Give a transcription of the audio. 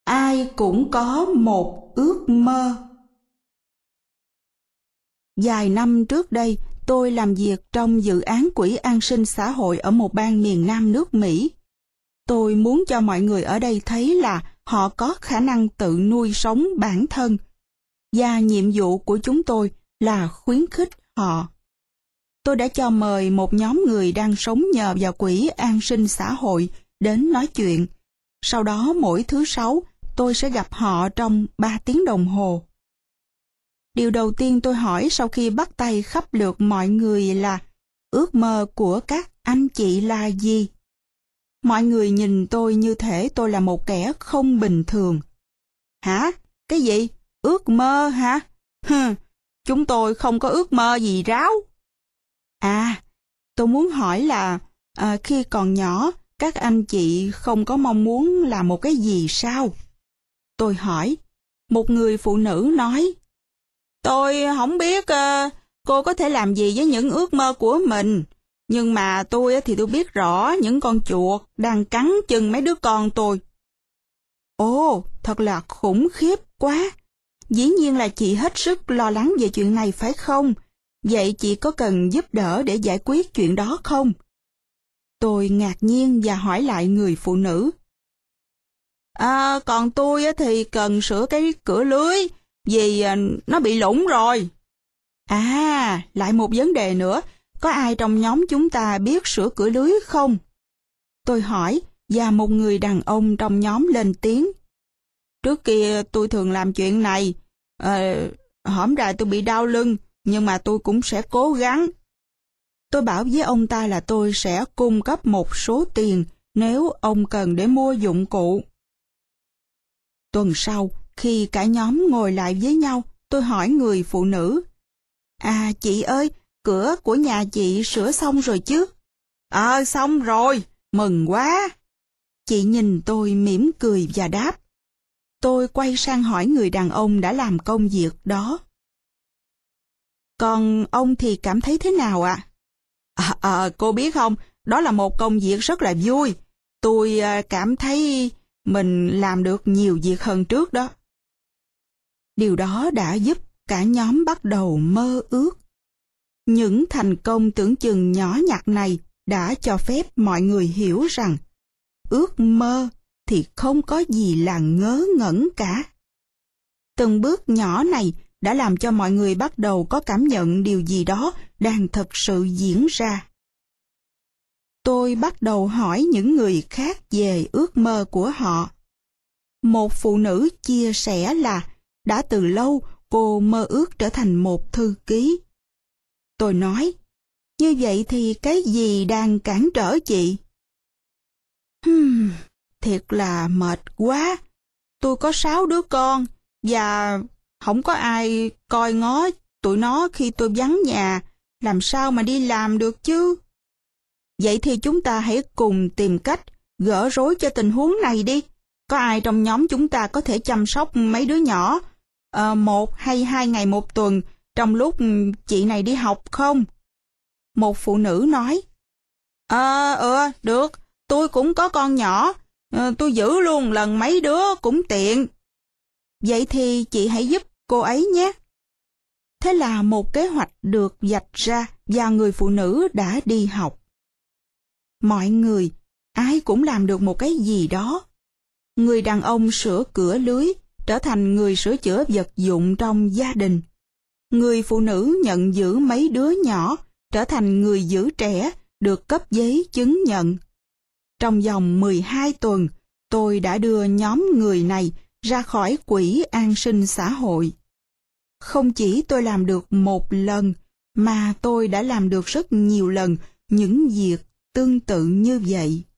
Ai cũng có một ước mơ. Vài năm trước đây, tôi làm việc trong dự án quỹ an sinh xã hội ở một bang miền Nam nước Mỹ. Tôi muốn cho mọi người ở đây thấy là họ có khả năng tự nuôi sống bản thân, và nhiệm vụ của chúng tôi là khuyến khích họ. Tôi đã cho mời một nhóm người đang sống nhờ vào quỹ an sinh xã hội đến nói chuyện. Sau đó mỗi thứ Sáu, tôi sẽ gặp họ trong 3 tiếng đồng hồ. Điều đầu tiên tôi hỏi sau khi bắt tay khắp lượt mọi người là ước mơ của các anh chị là gì? Mọi người nhìn tôi như thể tôi là một kẻ không bình thường. Hả? Cái gì? Ước mơ hả? Chúng tôi không có ước mơ gì ráo. À, tôi muốn hỏi là khi còn nhỏ, các anh chị không có mong muốn làm một cái gì sao? Tôi hỏi. Một người phụ nữ nói, tôi không biết cô có thể làm gì với những ước mơ của mình, nhưng mà tôi thì tôi biết rõ những con chuột đang cắn chân mấy đứa con tôi. Ồ, thật là khủng khiếp quá. Dĩ nhiên là chị hết sức lo lắng về chuyện này phải không? Vậy chị có cần giúp đỡ để giải quyết chuyện đó không? Tôi ngạc nhiên và hỏi lại người phụ nữ. Còn tôi thì cần sửa cái cửa lưới, vì nó bị lủng rồi. À, lại một vấn đề nữa, có ai trong nhóm chúng ta biết sửa cửa lưới không? Tôi hỏi, và một người đàn ông trong nhóm lên tiếng. Trước kia tôi thường làm chuyện này, hổm rày tôi bị đau lưng, nhưng mà tôi cũng sẽ cố gắng. Tôi bảo với ông ta là tôi sẽ cung cấp một số tiền nếu ông cần để mua dụng cụ. Tuần sau, khi cả nhóm ngồi lại với nhau, tôi hỏi người phụ nữ. À, chị ơi, cửa của nhà chị sửa xong rồi chứ? Xong rồi, mừng quá. Chị nhìn tôi mỉm cười và đáp. Tôi quay sang hỏi người đàn ông đã làm công việc đó. Còn ông thì cảm thấy thế nào ạ? Cô biết không, đó là một công việc rất là vui. Tôi cảm thấy mình làm được nhiều việc hơn trước đó. Điều đó đã giúp cả nhóm bắt đầu mơ ước. Những thành công tưởng chừng nhỏ nhặt này đã cho phép mọi người hiểu rằng ước mơ thì không có gì là ngớ ngẩn cả. Từng bước nhỏ này đã làm cho mọi người bắt đầu có cảm nhận điều gì đó đang thật sự diễn ra. Tôi bắt đầu hỏi những người khác về ước mơ của họ. Một phụ nữ chia sẻ là đã từ lâu cô mơ ước trở thành một thư ký. Tôi nói, như vậy thì cái gì đang cản trở chị? Thiệt là mệt quá. Tôi có 6 đứa con và không có ai coi ngó tụi nó khi tôi vắng nhà, làm sao mà đi làm được chứ? Vậy thì chúng ta hãy cùng tìm cách gỡ rối cho tình huống này đi. Có ai trong nhóm chúng ta có thể chăm sóc mấy đứa nhỏ 1 hay 2 ngày một tuần trong lúc chị này đi học không? Một phụ nữ nói, được, tôi cũng có con nhỏ, tôi giữ luôn lần mấy đứa cũng tiện. Vậy thì chị hãy giúp cô ấy nhé. Thế là một kế hoạch được vạch ra và người phụ nữ đã đi học. Mọi người, ai cũng làm được một cái gì đó. Người đàn ông sửa cửa lưới, trở thành người sửa chữa vật dụng trong gia đình. Người phụ nữ nhận giữ mấy đứa nhỏ, trở thành người giữ trẻ, được cấp giấy chứng nhận. Trong vòng 12 tuần, tôi đã đưa nhóm người này ra khỏi quỹ an sinh xã hội. Không chỉ tôi làm được một lần, mà tôi đã làm được rất nhiều lần những việc tương tự như vậy.